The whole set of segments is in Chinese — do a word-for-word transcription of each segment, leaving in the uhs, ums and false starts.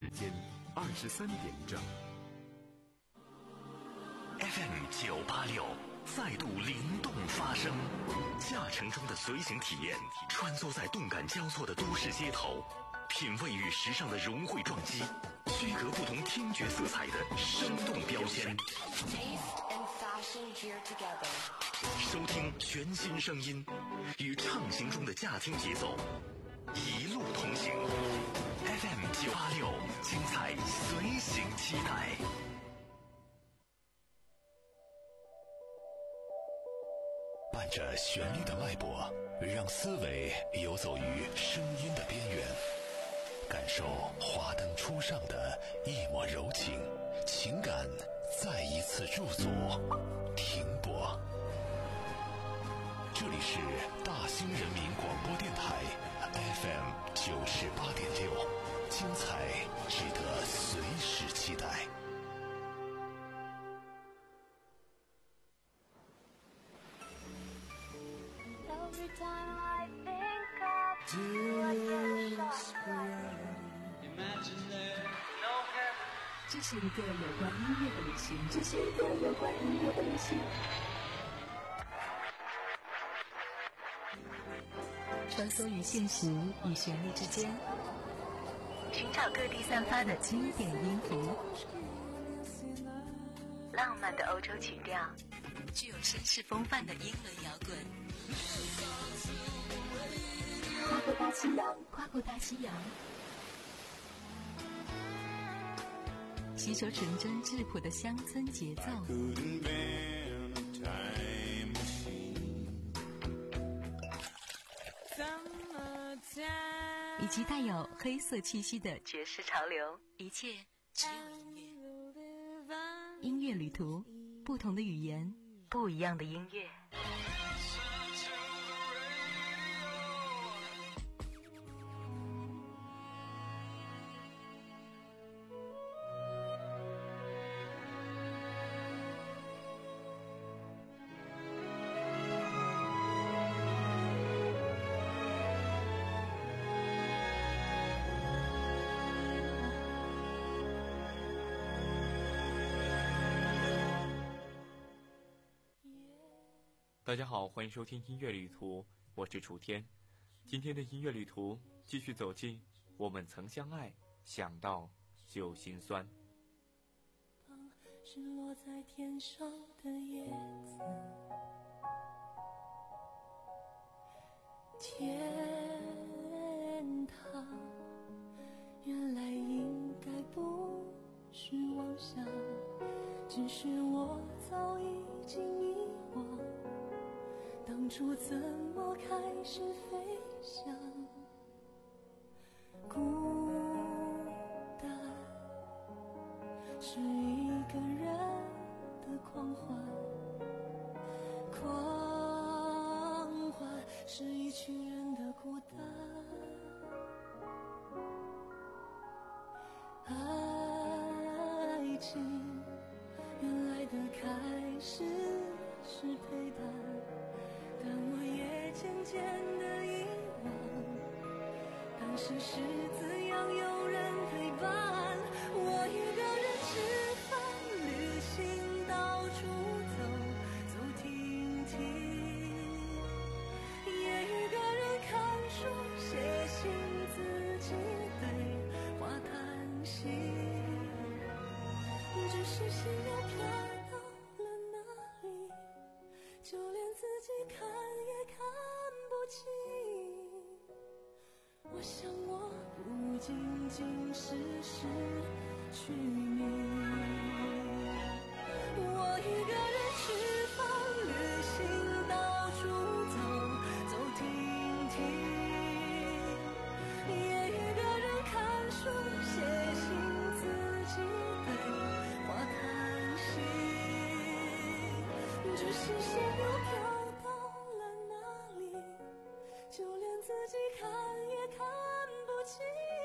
间二十三点整。 F M 九八六再度灵动发声，驾乘中的随行体验，穿梭在动感交错的都市街头，品味与时尚的融汇撞击，区隔不同听觉色彩的生动标签。收听全新声音，与畅行中的驾听节奏，一路同行。F M 九八六，精彩随行期待。伴着旋律的脉搏，让思维游走于声音的边缘，感受华灯初上的一抹柔情，情感再一次驻足停泊。这里是大兴人民广播电台 F M 九十八点六，精彩值得随时期待。 Every time I think of you, I get a shock. Imagine there no heaven. 这是一个有关音乐的旅行，这是一个有关音乐的旅行。穿梭于现实与旋律之间，寻找各地散发的经典音符，浪漫的欧洲曲调，具有绅士风范的英伦摇滚。跨过大西洋，跨过大西洋，吸收纯真质朴的乡村节奏，以及带有黑色气息的爵士潮流，一切只有音乐。音乐旅途，不同的语言，不一样的音乐。 大家好，欢迎收听音乐旅途，我是楚天。今天的音乐旅途继续走进我们曾相爱，想到就心酸。 是落在天上的叶子，天堂原来应该不是妄想，只是我早已经遗忘当初怎么开始飞翔。孤单是一个人的狂欢，狂欢是一群人的孤单。爱情原来的开始是陪伴，但我也渐渐地遗忘当时是怎样有人陪伴。我一个人吃饭旅行，到处走走停停，也一个人看书写信，自己对话叹息，只是心又飘到了哪里，就连自己看也看不清。我想我不仅仅是失去你，我一个人吃饭旅行，到处走走停停，也一个人看书写信，自己对话叹息，只是心又飘到了哪里，就连自己看也看不清。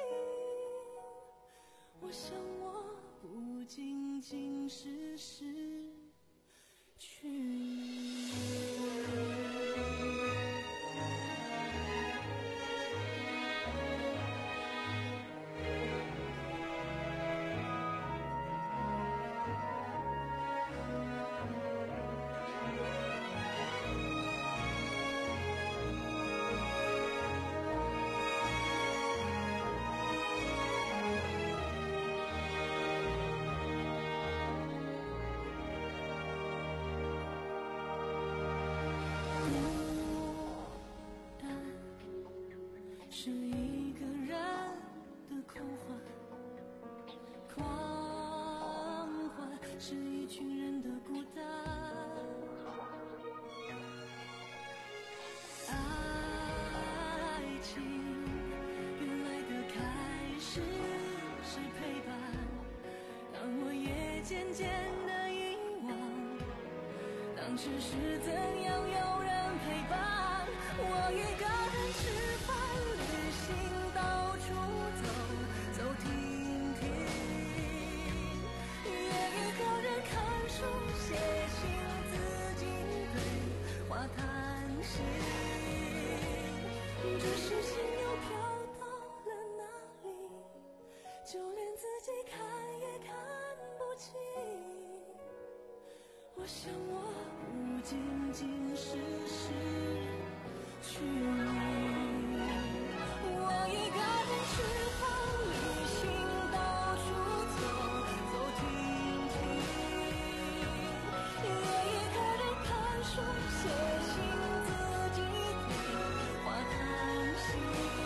我想我不仅仅是失去你。 是一群人的孤单。爱情原来的开始是陪伴，当我也渐渐的遗忘，当时是怎样有人陪伴。我一个人吃饭旅行，到处走走停停，也一个人看书写信，自己对话谈心，只是心又飘到了哪里，就连自己看也看不清。我想我不仅仅是失去你，我一个人吃饭旅行，到处走走停停，也一个人看书写信，自己对话谈心，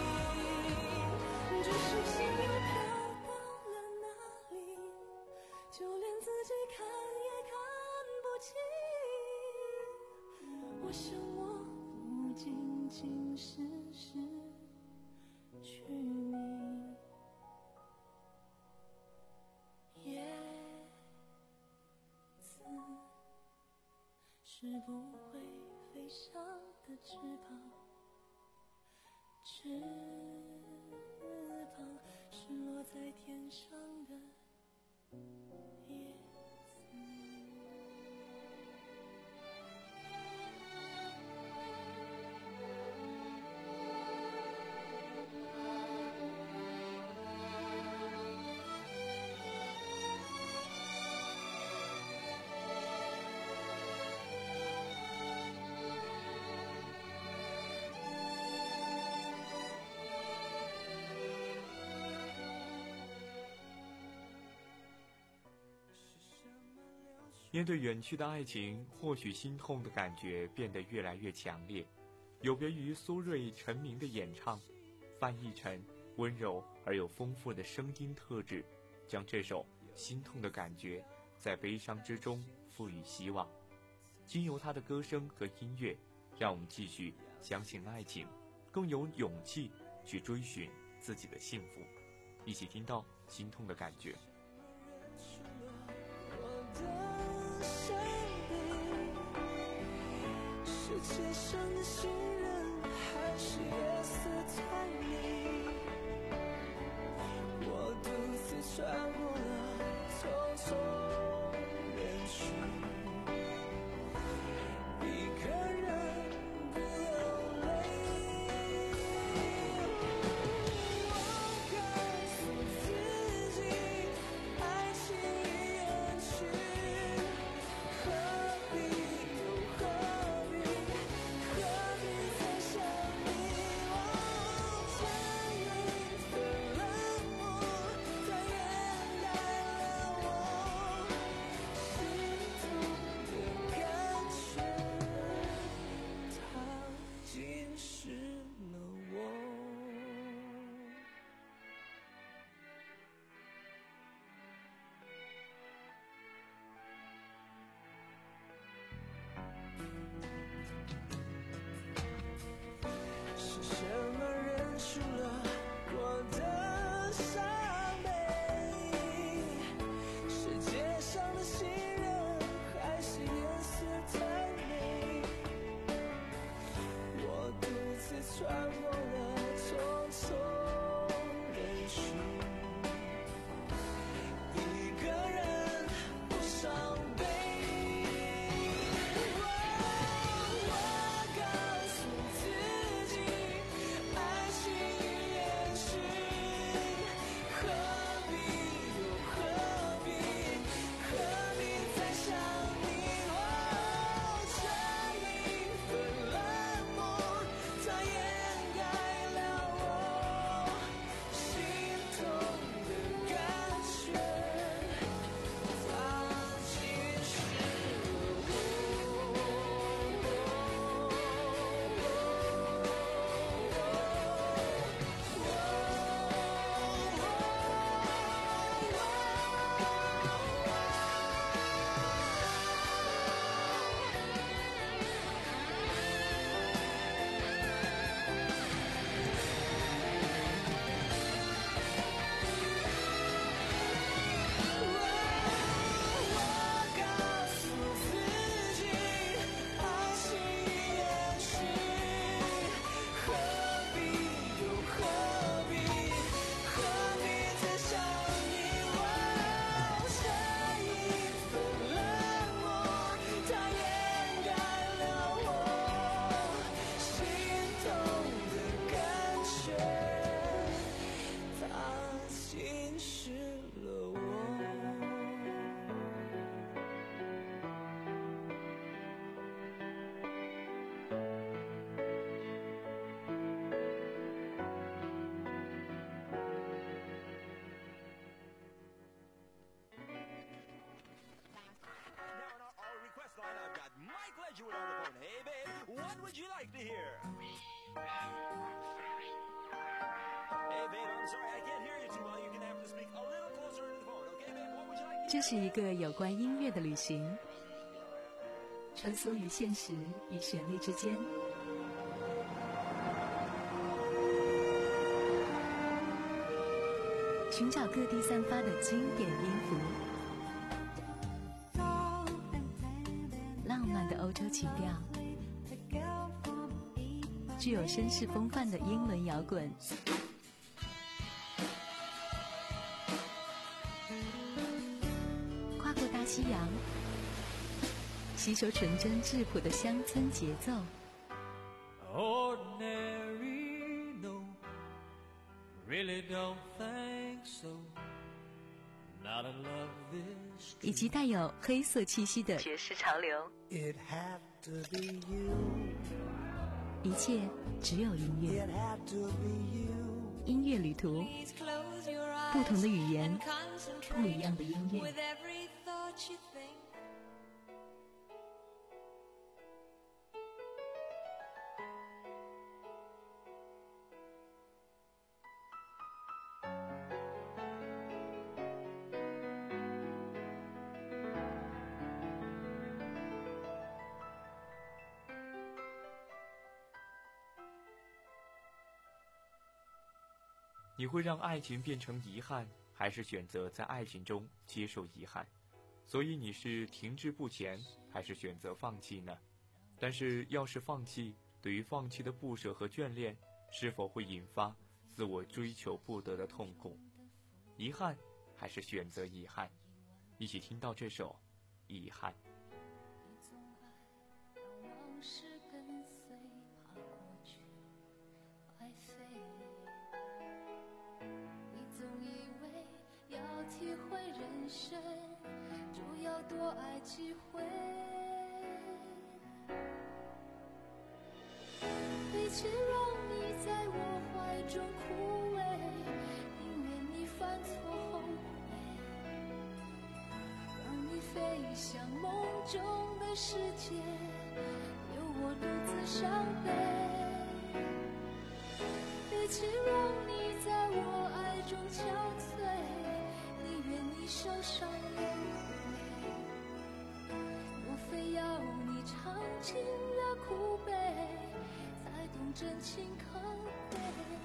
只是心又飘到了哪里，就连自己看也看不清。我想我不仅仅是失去你，叶子是不会飞翔的翅膀，翅膀是落在天上的叶子。 面对远去的爱情，或许心痛的感觉变得越来越强烈。有别于苏芮、陈明的演唱，范逸臣温柔而又丰富的声音特质，将这首心痛的感觉在悲伤之中赋予希望。经由他的歌声和音乐，让我们继续相信爱情，更有勇气去追寻自己的幸福。一起听到心痛的感觉。 世界上的行人还是夜色太明，我独自穿过了匆匆人群，一个人不流泪。我告诉自己，爱情已远去，何必又何必何必再想你？哦，残云的冷漠，它掩盖了我 would you like to hear? Hey, babe, I'm sorry, I can't hear you too well. You're gonna have to speak a little closer to the phone, okay, babe? What would you like to hear? 这是一个有关音乐的旅行，穿梭于现实与旋律之间。寻找各地散发的经典音符，浪漫的欧洲情调，具有绅士风范的英伦摇滚，跨过大西洋，吸收纯真质朴的乡村节奏。 Ordinary, no, really don't think so. Not in love this. 以及带有黑色气息的爵士潮流。 It had to be you. 一切只有音乐。 It had to be you. 音乐旅途，不同的语言，不一样的音乐。 你会让爱情变成遗憾，还是选择在爱情中接受遗憾？所以你是停滞不前，还是选择放弃呢？但是要是放弃，对于放弃的不舍和眷恋，是否会引发自我追求不得的痛苦？遗憾还是选择遗憾？一起听到这首《遗憾》。 体会人生，就要多爱几回。比起让你在我怀中枯萎，宁愿你犯错后悔，让你飞向梦中的世界，留我独自伤悲。比起让你在我爱中憔悴，你受伤流泪，我非要你尝尽了苦悲，才懂真情可贵。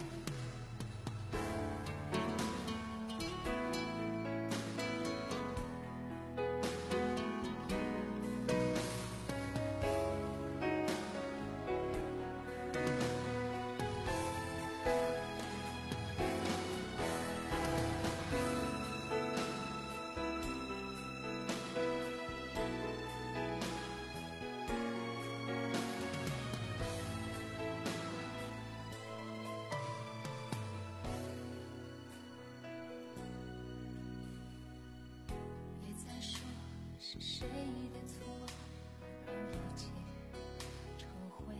是谁的错，让一切撤回？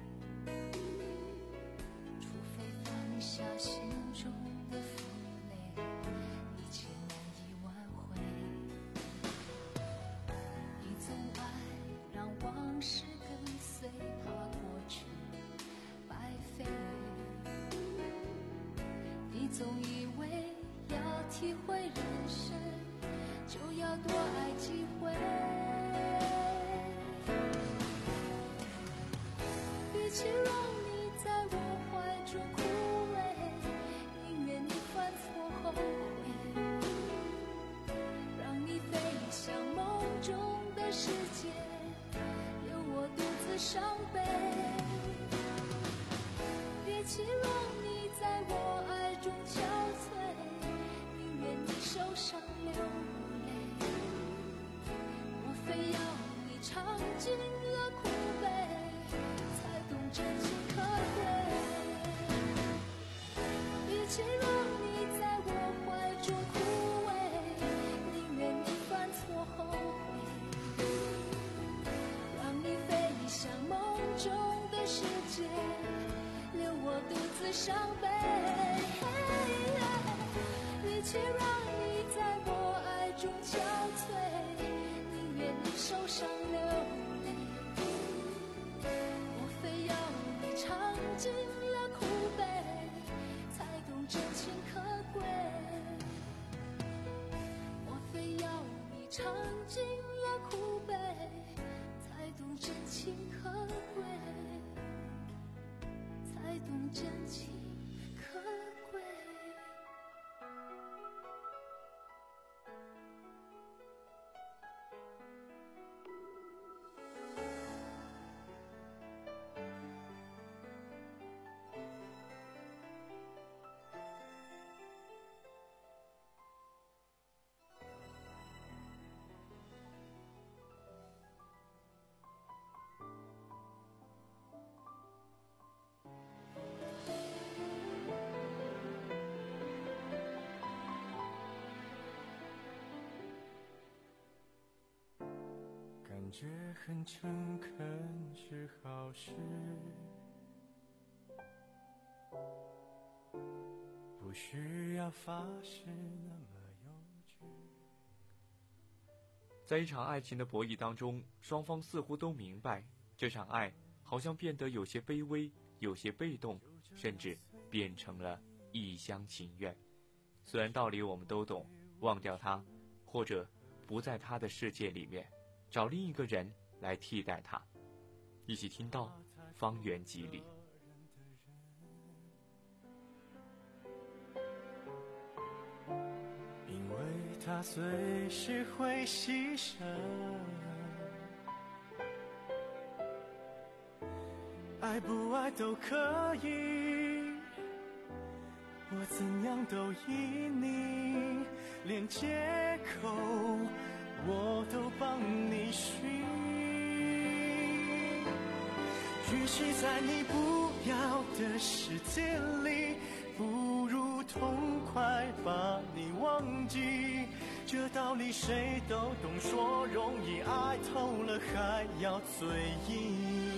除非放下心中的负累，一切难以挽回。一种爱让往事跟随，怕过去白费。你总以为要体会人生，就要多爱几回。比起让你在我怀中枯萎，宁愿你犯错后悔，让你飞向梦中的世界，留我独自伤悲。比起让你在我爱中憔悴，宁愿你受伤流泪，非要你尝尽了苦悲，才懂真情可贵。比起让你在我怀中枯萎，宁愿你犯错后悔，让你飞向梦中的世界，留我独自伤悲。比起让你在我爱中憔悴，受伤流泪，我非尽了苦悲，才懂真情可贵。莫非要你尝尽了苦悲，才懂真情可贵，才懂真情可贵。 感觉很诚恳是好事，不需要发誓那么幼稚。 在一场爱情的博弈当中，双方似乎都明白，这场爱好像变得有些卑微，有些被动，甚至变成了一厢情愿。虽然道理我们都懂，忘掉他，或者不在他的世界里面，找另一个人来替代他。一起听到方圆几里。 因为他随时会牺牲，爱不爱都可以，我怎样都依你，连借口我都帮你寻。与其在你不要的世界里，不如痛快把你忘记。这道理谁都懂，说容易，爱透了还要嘴硬。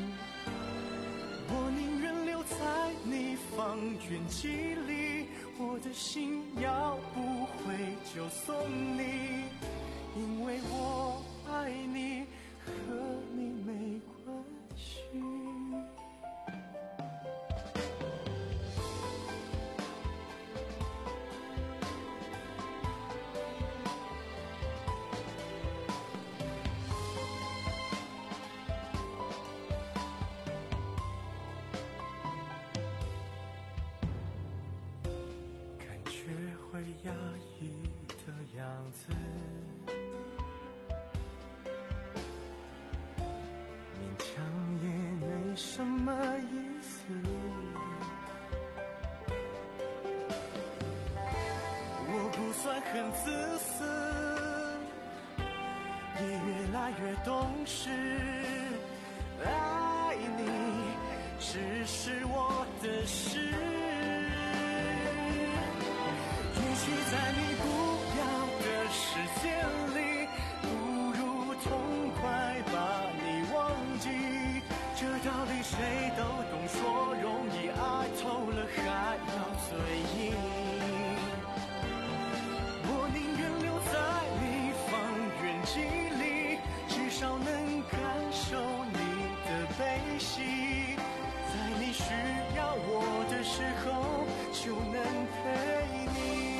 我宁愿留在你方圆几里，我的心要不回就送你，因为我爱你，和你没关系。感觉会压抑的样子，勉强也没什么意思。我不算很自私，也越来越懂事。爱你只是我的事，与其在你不要的世界里，不如痛快把你忘记。这道理谁都懂，说容易，爱透了还要嘴硬。我宁愿留在你方圆几里，至少能感受你的悲喜，在你需要我的时候就能陪你。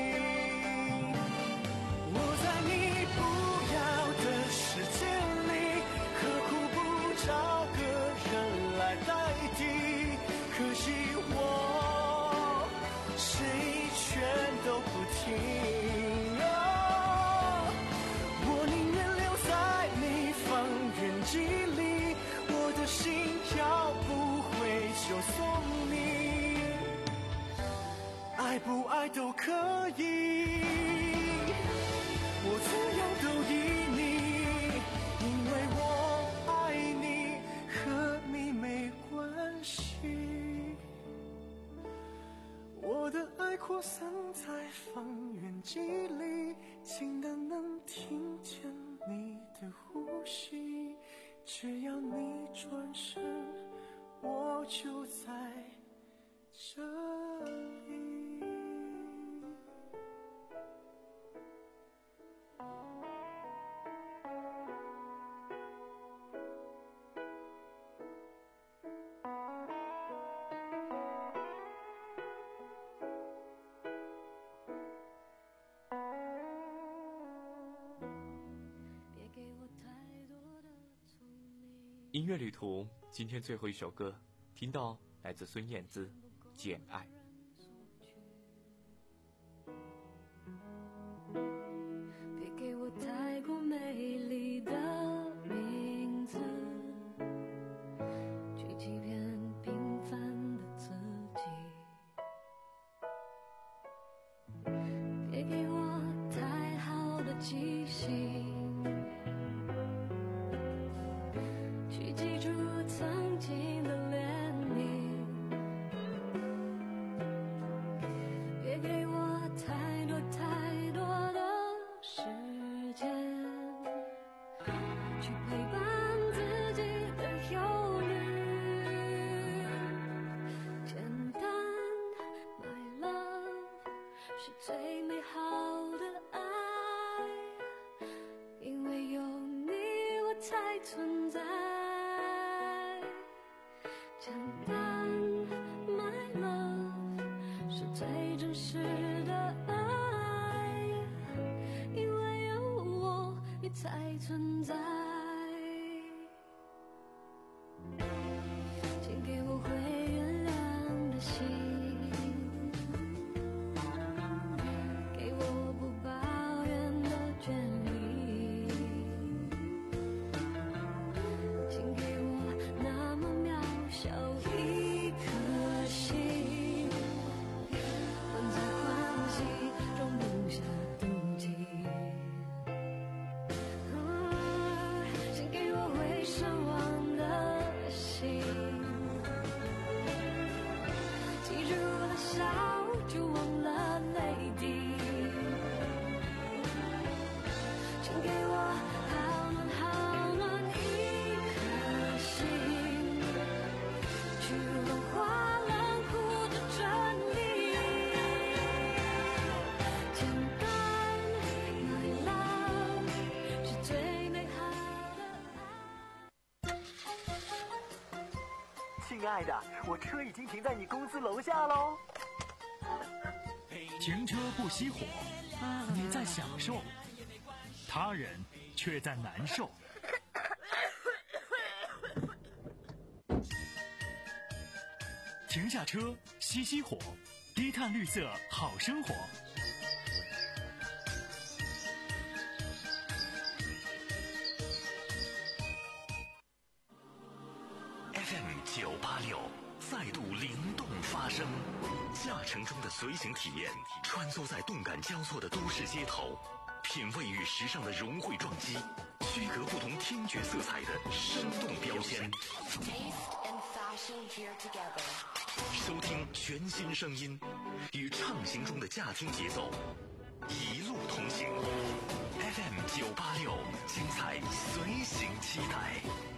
我在你不要的世界里，何苦不找个人来代替？可惜我谁劝都不听啊！我宁愿留在你方圆几里，我的心要不回就送你，爱不爱都可以，我怎样都依你，因为我爱你，和你没关系。我的爱扩散在方圆几里，近的能听见你的呼吸，只要你转身，我就在这里。 音乐旅途，今天最后一首歌，听到来自孙燕姿《简爱》。 别给我太过美丽的名字，去欺骗平凡的自己。别给我太好的记性，去记住曾经的恋你。别给我太多太多的时间，去陪伴自己的忧虑。简单 My love 是最美好的爱，因为有你我才存在。简单 My love 是最真实的爱，因为有我你才存在。请给我会原谅的心，给我不抱怨的权利，请给我那么渺小一颗心，混在欢喜中留下妒忌。啊，请给我会失望的心，记住了笑就忘了泪滴。请给我好暖好暖一颗心，去融化冷酷的真理。简单 My love 是最美好的爱。 亲爱的，我车已经停在你公司楼下喽。 停车不熄火，你在享受，他人却在难受。停下车，熄熄火，低碳绿色好生活。 F M 九八六再度灵动发声，驾乘中的随行体验，穿梭在动感交错的都市街头，品味与时尚的融汇撞击，区隔不同听觉色彩的生动标签。收听全新声音，与畅行中的驾听节奏，一路同行。F M 九八六，精彩随行期待。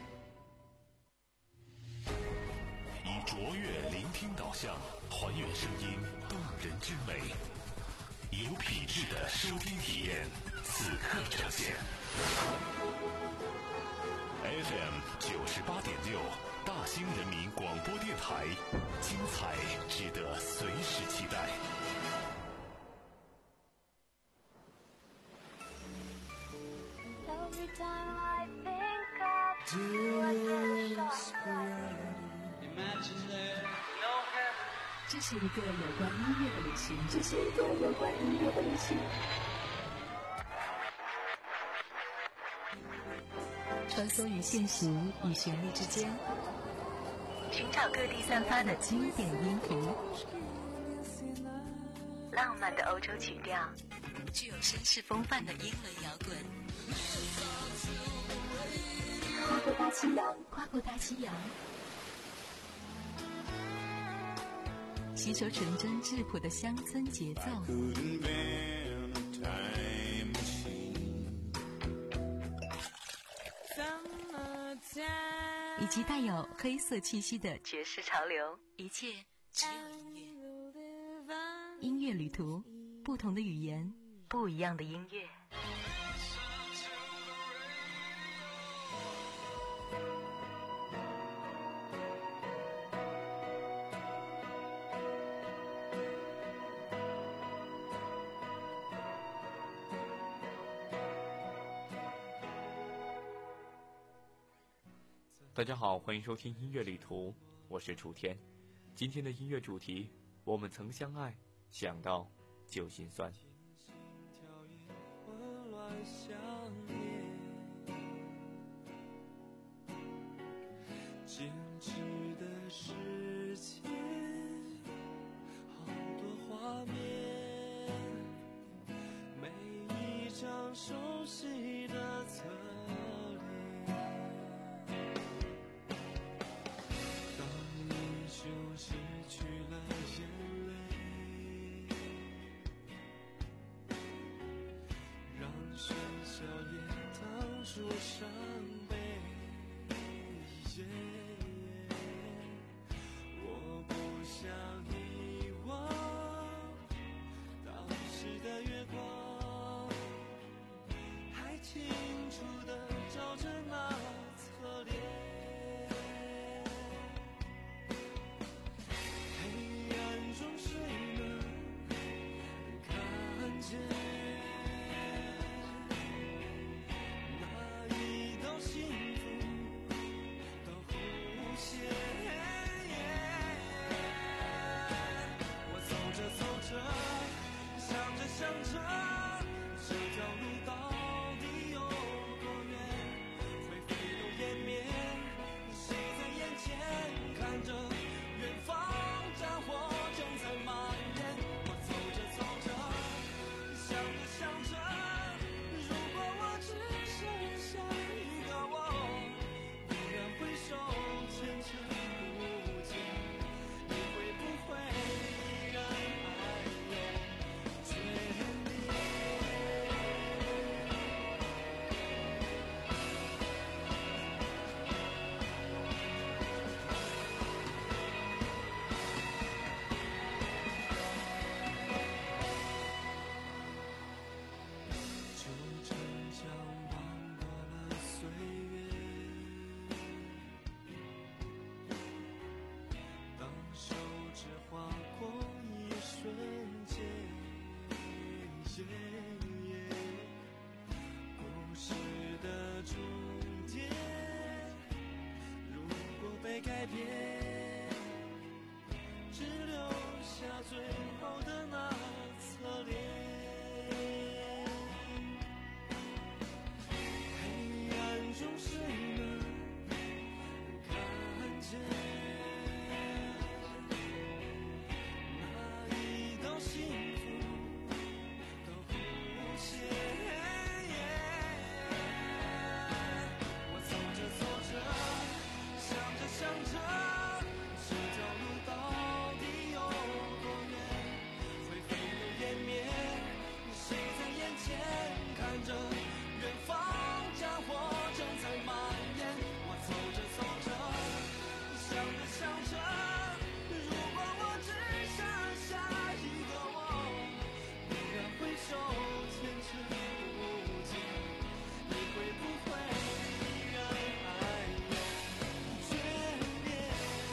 以卓越聆听导向，还原声音动人之美，有品质的收听体验，此刻呈现。F M 九十八点六，大兴人民广播电台，精彩值得随时期待。 Every time I think of you, I get a shock. Imagine there no heaven. 这是一个有关音乐的旅行，这是一个有关音乐的旅行。穿梭于现实与旋律之间，寻找各地散发的经典音符，浪漫的欧洲曲调，具有绅士风范的英伦摇滚。跨过大西洋，跨过大西洋，吸收纯真质朴的乡村节奏，以及带有黑色气息的爵士潮流，一切只有音乐。音乐旅途，不同的语言，不一样的音乐。 大家好，欢迎收听音乐旅途，我是楚天。今天的音乐主题，我们曾相爱，想到就心酸。 静止的世界，好多画面，每一张熟悉的侧脸。当你就失去了眼泪，让喧嚣也当作伤悲。我不想遗忘当时的月光，还清楚地照着那侧脸。黑暗中谁能看见那一道幸福我走着走着，想着想着，这条路到底有多远？灰飞又湮灭，谁在眼前看着远方战火正在蔓延？我走着走着，想着想着，如果我只剩下一个我，蓦然回首，前尘不见，你会不会依然还有眷恋？就这样忘掉了岁月，当手指划过一瞬间，故事的终点如果被改变，只留下最后的那侧脸。黑暗中谁能看见那一道幸福的弧线？我走着走着，想着想着，这条路到底有多远？灰飞又湮灭，谁在眼前看着远方战火正在蔓延？我走着走着，想着想着，如果我只剩下一个我，蓦然回首，前尘不见，你会不会依然还有眷恋？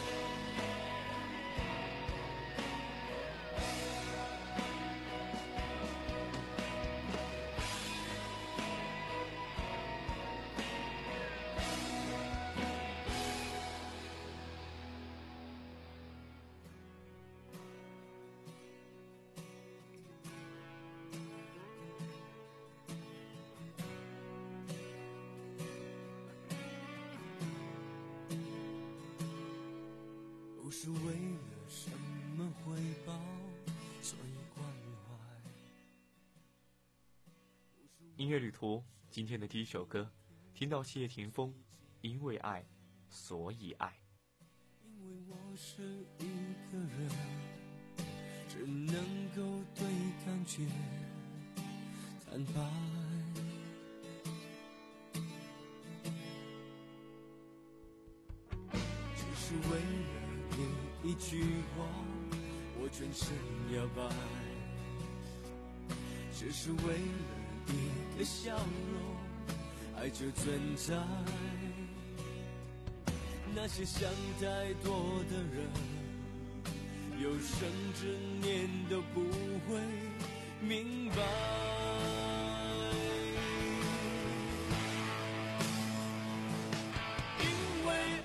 不是为了什么回报，所以关怀。 音乐旅途，今天的第一首歌，听到谢霆锋，因为爱，所以爱。 因为我是一个人，只能够对感觉坦白。只是为了你一句话，我全身摇摆。只是为了一个笑容，爱就存在。那些想太多的人，有生之年都不会明白。因为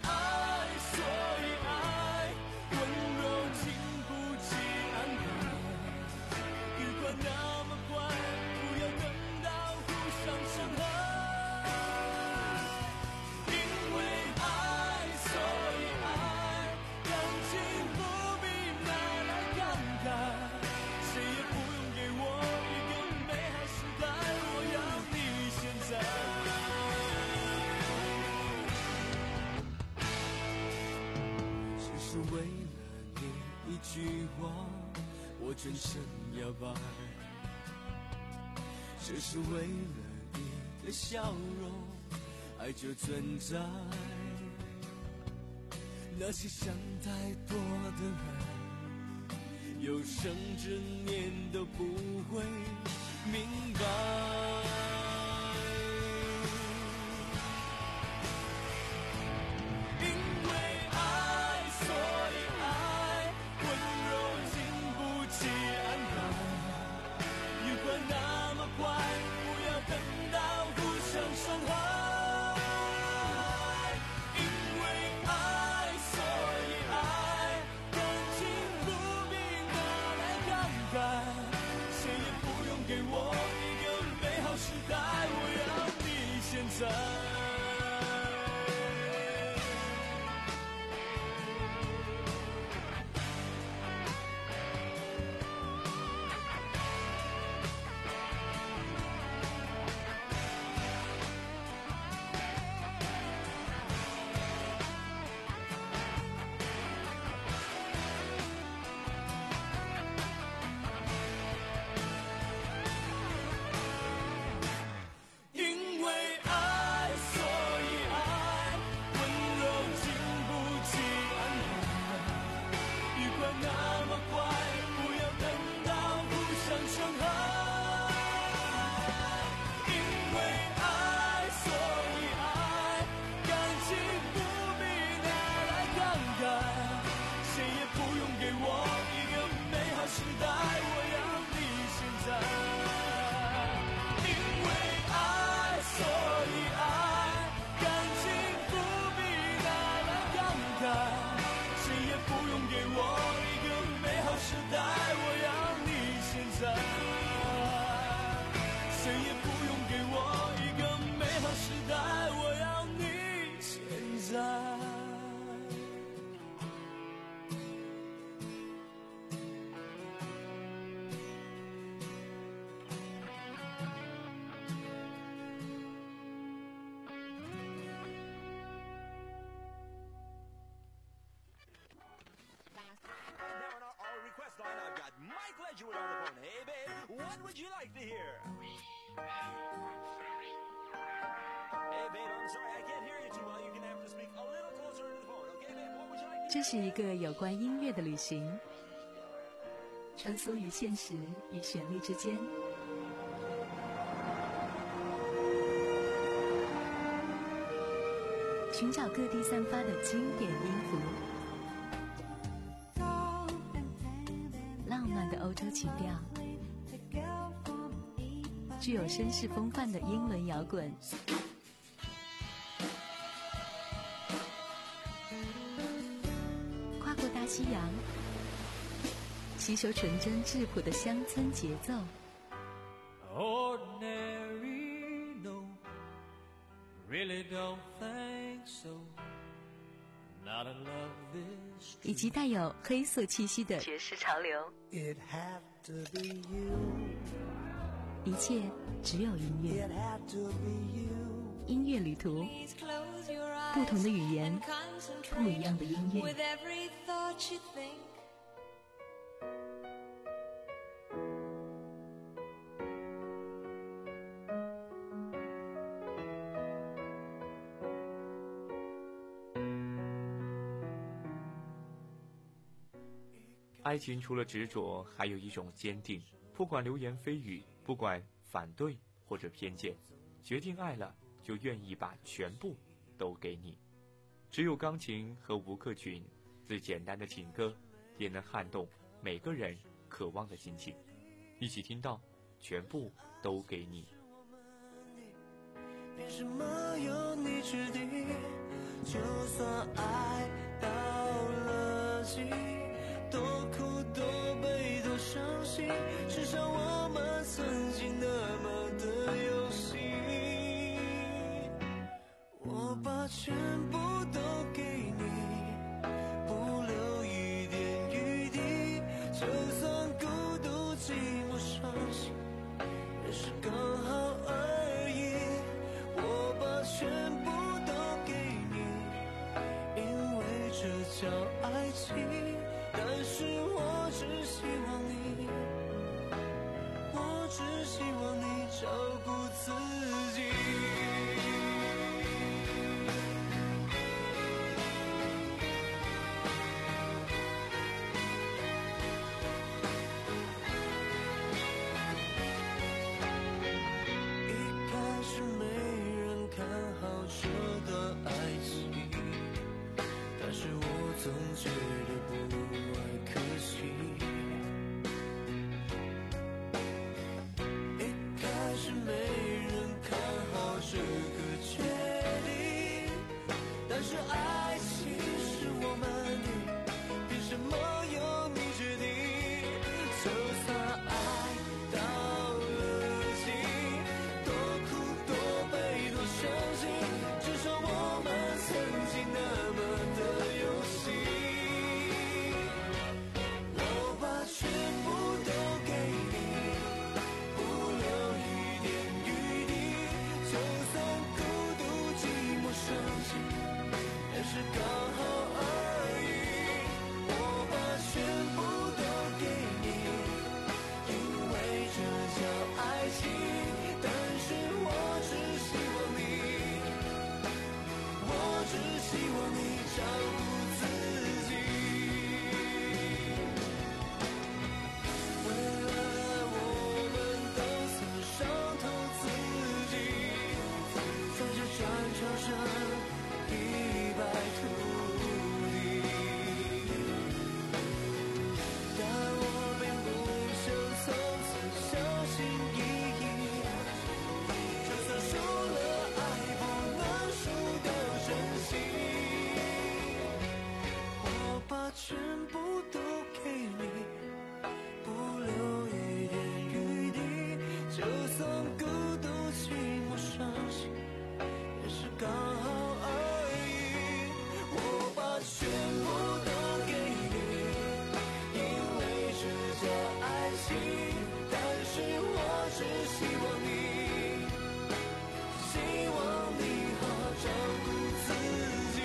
句话我全身摇摆，只是为了一个笑容，爱就存在。那些想太多的人，有生之年都不会明白。因为爱，所以爱，温柔经不起安排。愉快那么快，不要等到互相伤害。 这是一个有关音乐的旅行，穿梭于现实与旋律之间，寻找各地散发的经典音符，浪漫的欧洲情调，具有绅士风范的英伦摇滚，跨过大西洋，吸收纯真质朴的乡村节奏。 Ordinary, no, really don't think so. Not a love this 以及带有黑色气息的爵士潮流。 It had to be you. 一切只有音乐。 It had to be you. 音乐旅途，不同的语言，不一样的音乐。 With every thought you think. 爱情除了执着，还有一种坚定。不管流言蜚语，不管反对或者偏见，决定爱了，就愿意把全部都给你。只有钢琴和吴克群，最简单的情歌，也能撼动每个人渴望的心情。一起听到，全部都给你。 凭什么由你决定？就算爱到了极，多苦多悲多伤心，至少我们曾经那么的有心。我把全部都给你，不留一点余地，就算孤独寂寞伤心，也是刚好而已。我把全部都给你，因为这叫爱情。 是我只希望你，我只希望你照顾自己。一开始没人看好这段爱情，但是我总觉得不爱可惜。一开始没人看好这个决定，但是爱情是我们的，凭什么由你决定？就算爱到了尽，多苦多悲多伤心，至少我们曾经那么的有心。我把全部都给你，不留一点余地，就算孤独寂寞伤心，也是刚好而已。我把全部都给你，因为这叫爱情，但是我只希望你，我只希望你照顾自己。为了爱我们都曾伤透自己，在这战场上一败涂地，但我并不想从此小心翼翼，就算输了爱不能输掉真心。我把全部都给你，不留一点余地，就算孤独寂寞伤心，也是刚好而已。我把全部都给你，因为这叫爱情，但是我只希望你，希望你好好照顾自己。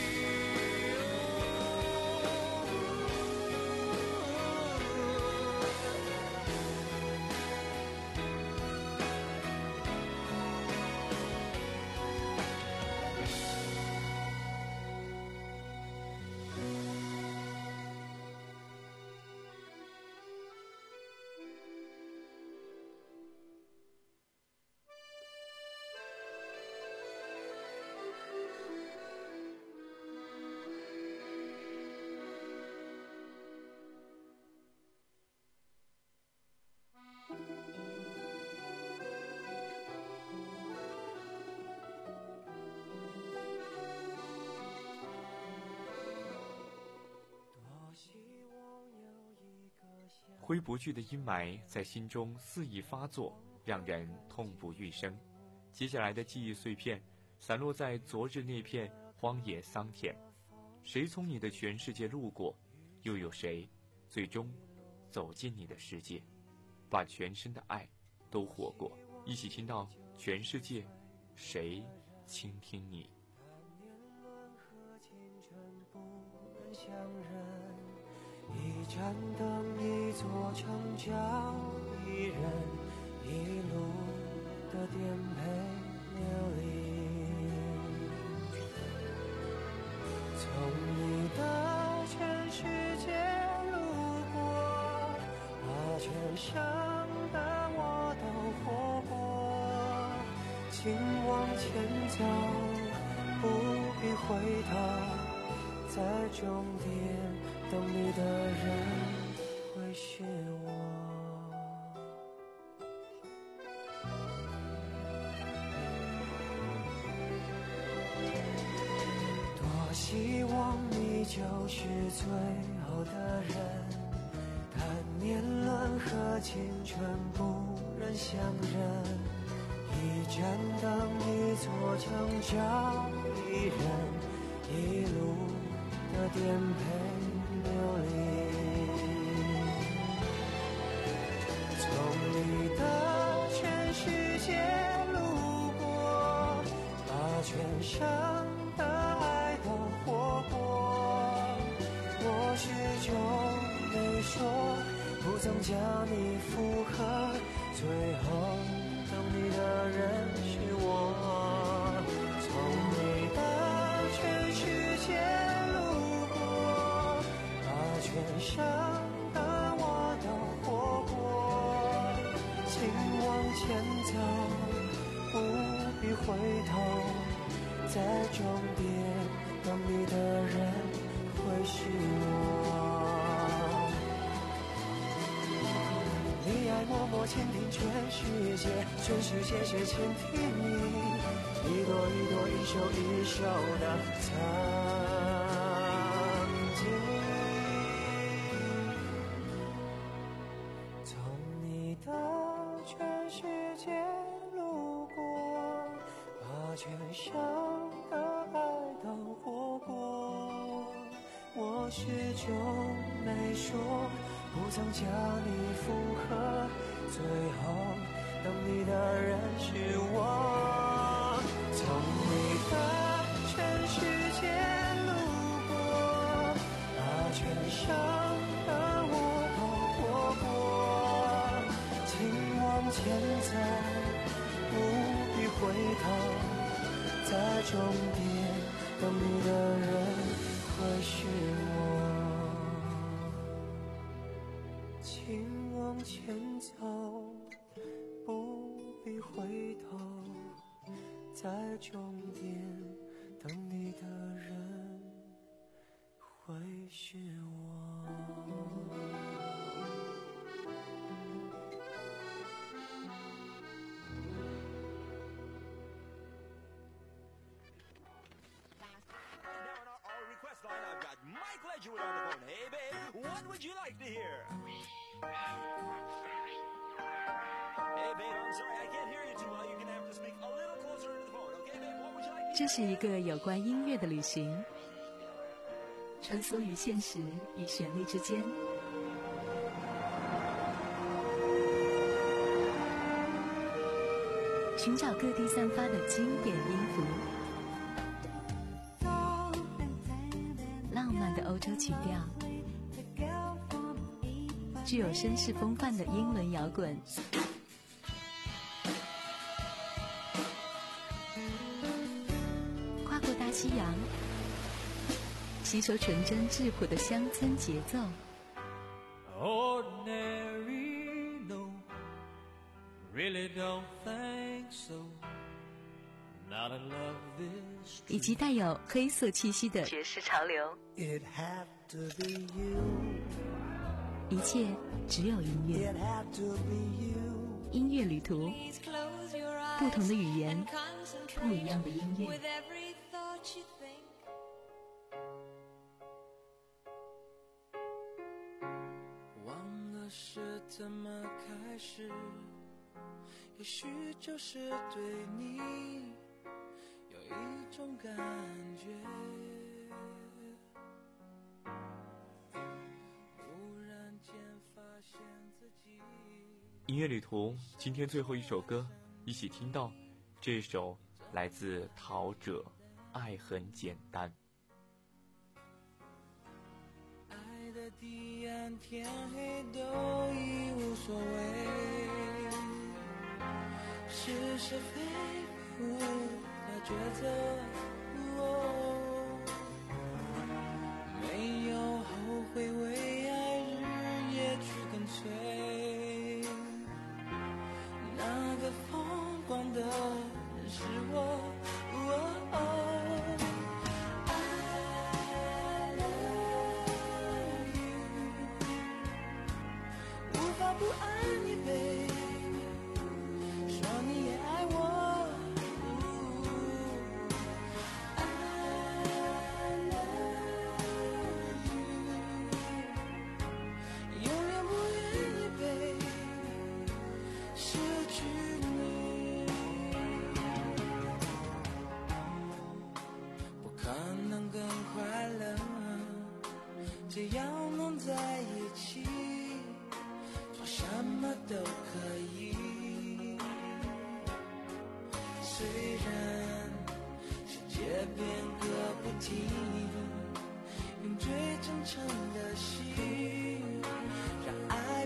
挥不去的阴霾在心中肆意发作，让人痛不欲生。接下来的记忆碎片散落在昨日那片荒野桑田，谁从你的全世界路过，又有谁最终走进你的世界，把全身的爱都活过。一起听到全世界谁倾听你。 一盏灯，一座城郊，一人一路的颠沛流离。从你的全世界路过，把全盛的我都活过。请往前走，不必回头，在终点等你的人会是我。多希望你就是最后的人，但年轮和青春不忍相认。一盏灯，一座城郊，一人一路的颠沛流离。从你的全世界路过，把全盛的爱都活过。我始终说，不曾将你附和，最后等你的人是我。从你的全世界路过，把全生的我都活过。请往前走，不必回头，在终点等你的人会是我。你爱默默倾听全世界，全世界却倾听你，一朵一朵，一首一首的曾经。从你的全世界路过，把全生的爱都活过。我始终没说，不曾将你附和，最后等你的人是我。从你的全世界路过，把全生的我都活过。请往前走，不必回头，在终点等你的人会是我。请往前走，不必回头，在终点等你的人会是我。 这是一个有关音乐的旅行，穿梭于现实与旋律之间，寻找各地散发的经典音符，浪漫的欧洲曲调，具有绅士风范的英伦摇滚，跨过大西洋，吸收纯真质朴的乡村节奏。 Ordinary, no, really don't think so. Not in love this. 以及带有黑色气息的爵士潮流。 It had to be you. 一切只有音乐。 It had to be you. 音乐旅途，不同的语言，不一样的音乐。 忘了是怎么开始，也许就是对你有一种感觉。忽然间发现自己。 音乐旅途，今天最后一首歌，一起听到这首来自陶喆，《爱很简单》。 爱的彼岸天黑都已无所谓，是是非非无法抉择，哦，没有后悔为爱日夜去跟随，那个疯狂的人是我，哦。不爱你 baby， 说你也爱我，哦， I love you， 永远不愿意 baby 失去你，不可能更快乐，只要能在一起，什么都可以，虽然世界变个不停，用最真诚的心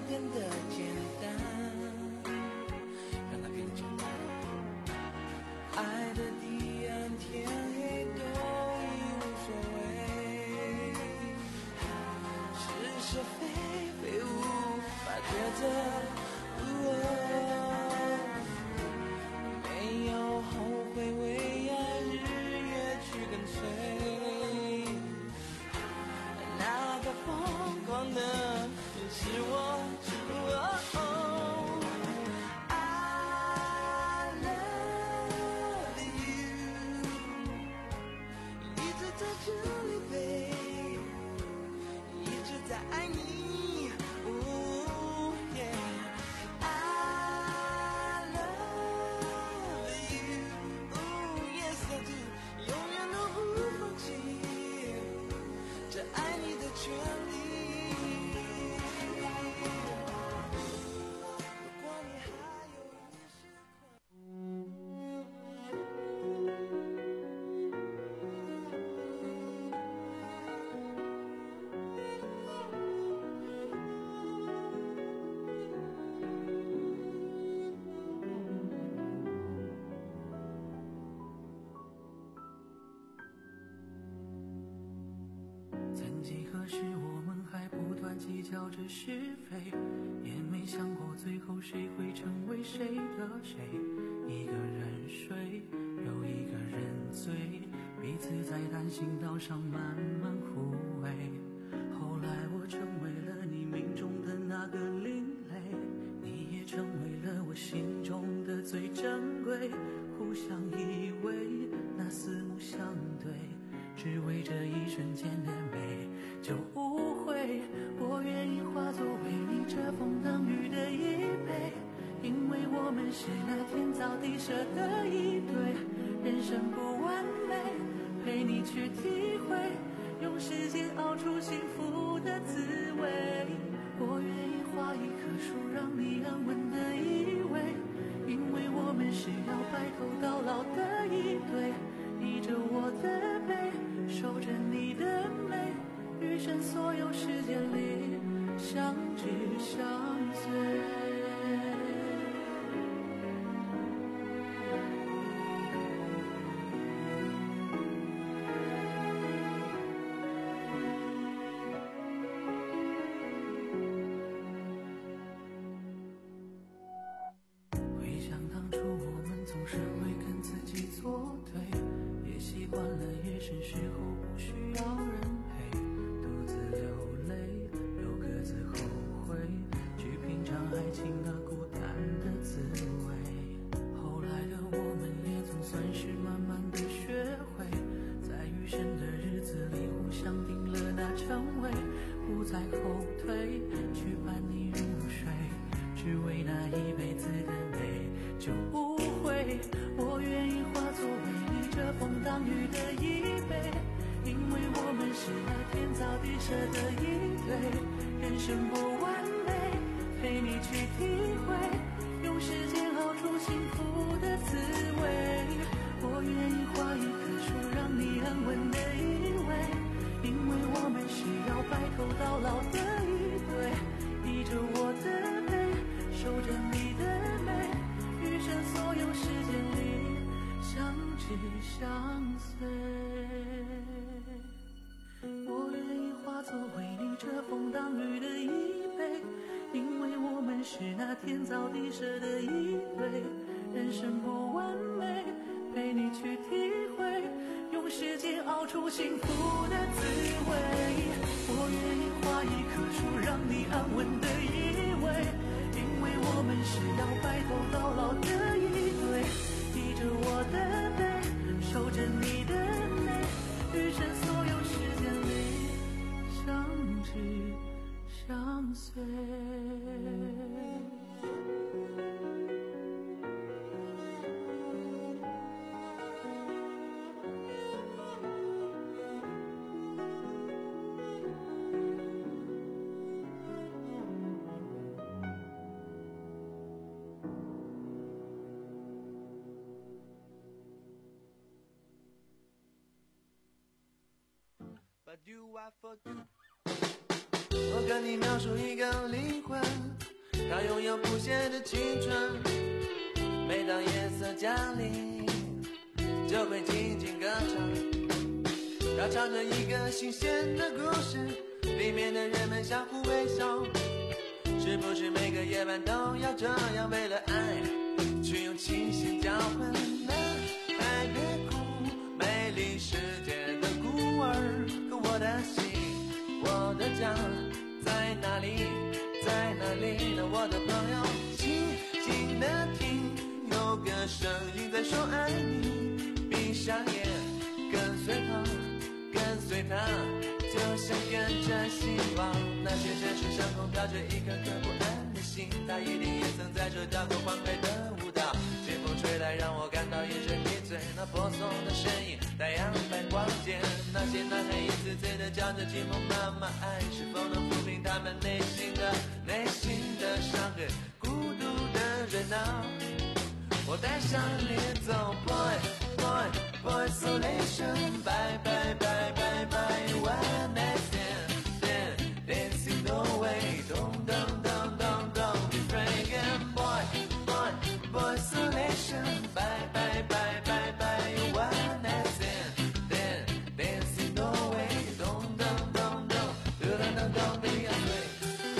变得简单，让它变得简单。爱的彼岸，天黑都已无所谓，是是非非无法抉择。没有后悔，为爱日夜去跟随，那个疯狂的是我。I love you， 一直在这里陪，一直在爱你。曾几何时，我们还不断计较着是非，也没想过最后谁会成为谁的谁。一个人睡，又一个人醉，彼此在单行道上慢慢互为。后来我成为了你命中的那个另类，你也成为了我心中的最珍贵。互相依偎，那四目相对，只为这一瞬间的美就无悔。我愿意化作为你遮风挡雨的依偎，因为我们是那天造地设的一对。人生不完美，陪你去体会，用时间熬出幸福的滋味。我愿意画一棵树，让你安稳的依偎，因为我们是要白头到老的一对。依着我的背，守着你的美，余生所有时间里相知相随。回想当初我们总是会跟自己作对，也习惯了夜深时候不需要人陪，独自流泪又各自后悔，去品尝爱情那孤单的滋味。后来的我们也总算是慢慢的学会，在余生的日子里互相定了那称谓，不再后退，去伴你入睡，只为那一辈子的美就无悔。我愿意化作为你遮风挡雨的依偎，因为我们是那天造地设的一对。人生不完美，陪你去体会，用时间熬出幸福的滋味。我愿意画一棵树，让你安稳的依偎，因为我们是要白头到老的一对。依着我的背，守着你的美，余生所有时间里相知相随。我愿意化作为你遮风挡雨的依偎，因为我们是那天造地设的一对。人生不完美，陪你去体会，用时间熬出幸福的滋味。我愿意画一棵树，让你安稳的依偎，因为我们是要白头到老的一对。依着我的背，守着你的美，余生所有时间里相知相随。But do I forget? 我跟你描述一个灵魂，它拥有不懈的青春，每当夜色降临就会静静歌唱，它唱着一个新鲜的故事，里面的人们相互微笑，是不是每个夜晚都要这样为了爱去用清醒交换呢？爱别哭，美丽世界的孤儿，可我的心我的家在哪里在哪里呢？我的朋友静静的听，有个声音在说爱你，闭上眼跟随他跟随他，就像跟着希望。那些城市上空飘着一颗颗不安的心，他一定也曾在这跳过欢快的舞蹈，清风吹来让我感到一阵迷醉，那婆娑的身影太阳般光洁，那些男孩一次次的叫着寂寞妈妈，爱是否能抚平他们内心的内心的伤痕，孤独的人啊，我带上你走 boy boy boy isolation bye bye bye bye bye one night stand stand dancing no way don't don't don't don't don't be breaking boy boy boy isolation bye bye bye bye bye one night stand stand dancing no way don't don't don't don't don't don't don't be afraid。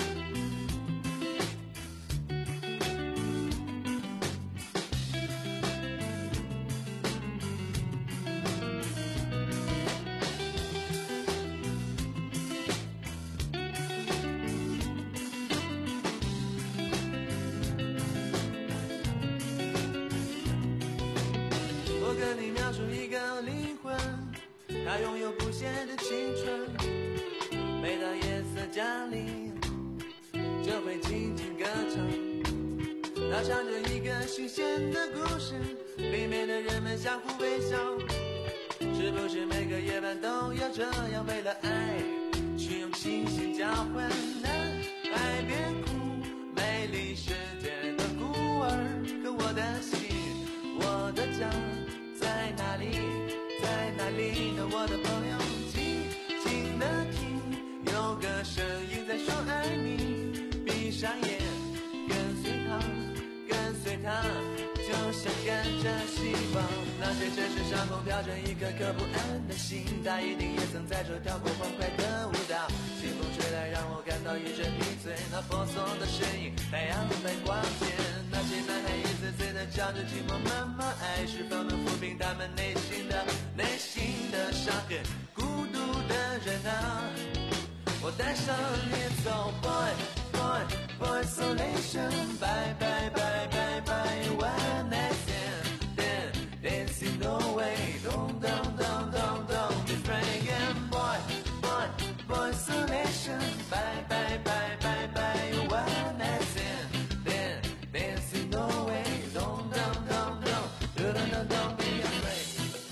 我跟你描述一个灵魂，它拥有不懈的青春，每当夜色降临就会静静歌唱，它唱着一个新鲜的故事，里面的人们相互微笑，是不是每个夜晚都要这样为了爱去用清醒交换呢？爱别哭，美丽世界的孤儿，可我的心我的家在哪里在哪里呢？我的朋友静静的听，有个声音在说爱你，闭上眼跟随他跟随他，就像跟着希望。那些城市上空飘着一颗颗不安的心，他一定也曾在这跳过欢快的舞蹈，清风吹来让我感到一阵迷醉，那婆娑的身影太阳般光洁，那些男孩一次次的叫着寂寞妈妈，爱是否能抚平他们内心的内心的伤痕，孤独的人啊，我带上你走 boy boy boy isolation bye bye bye bye bye one night stand stand dancing no way don't don't don't don't don't be breaking boy boy boy isolation bye bye bye bye bye one night stand stand dancing no way don't don't don't don't don't don't don't be afraid。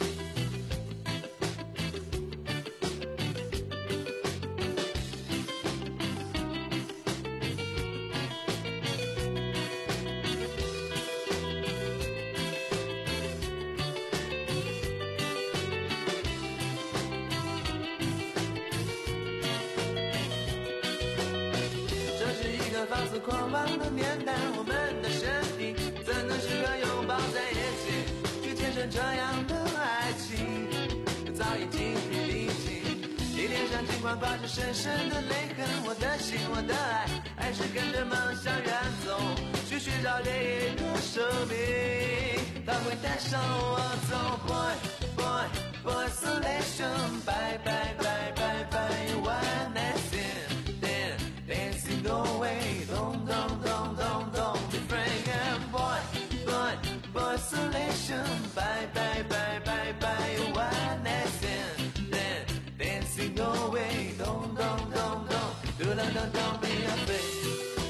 放肆狂妄的年代，我们的身体怎能适合拥抱在一起，去牵扯这样的爱情，早已精疲力尽。你脸上尽管挂着深深的泪痕，我的心，我的爱，还是跟着梦想远走，去寻找另一个生命，它会带上我走。Boy boy boy isolation bye bye bye bye bye one night stand stand dancing no way don't don't don't don't don't be breaking boy boy boy isolation bye bye bye bye bye one night stand stand dancing no way don't don't don't don't don't don't don't be afraid。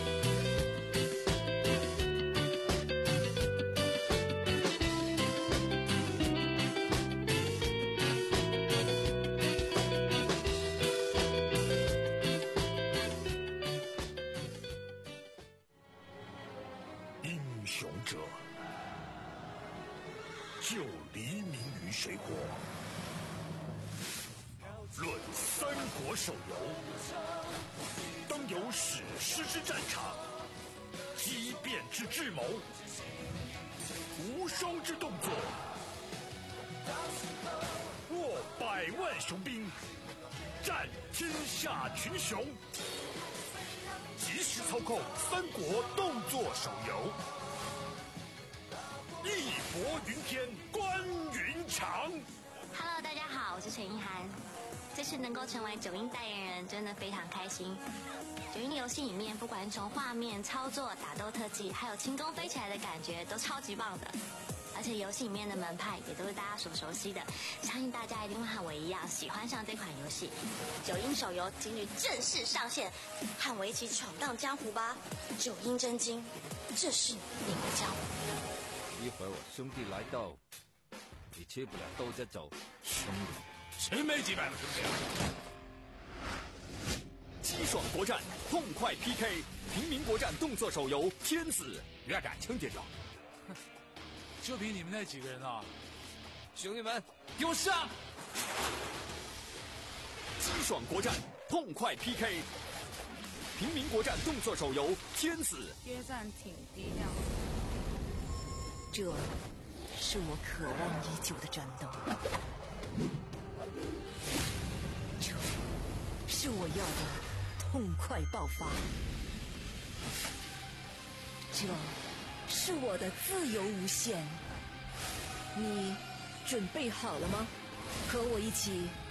雄者，就黎明于水火，论三国手游，当有史诗之战场，激变之智谋，无双之动作，握百万雄兵，战天下群雄。即时操控三国动作手游，义薄云天，关云长。 Hello， 大家好，我是陈意涵。这次能够成为九阴代言人，真的非常开心。九阴游戏里面，不管是从画面、操作、打斗特技，还有轻功飞起来的感觉，都超级棒的。而且游戏里面的门派也都是大家所熟悉的，相信大家一定会和我一样喜欢上这款游戏。九阴手游今日正式上线，和我一起闯荡江湖吧！九阴真经，这是你的教。 一会儿我兄弟来到，你吃不了兜着走。兄弟， 谁没几百个兄弟？ 激爽国战，痛快 P K， 平民国战动作手游《天子》，越感清点着。 就凭你们那几个人啊！ 兄弟们， 给我上！激爽国战，痛快 P K， 平民国战动作手游《天子》。 约战挺低调。 这是我渴望已久的战斗，这是我要的痛快爆发，这是我的自由无限。你准备好了吗？和我一起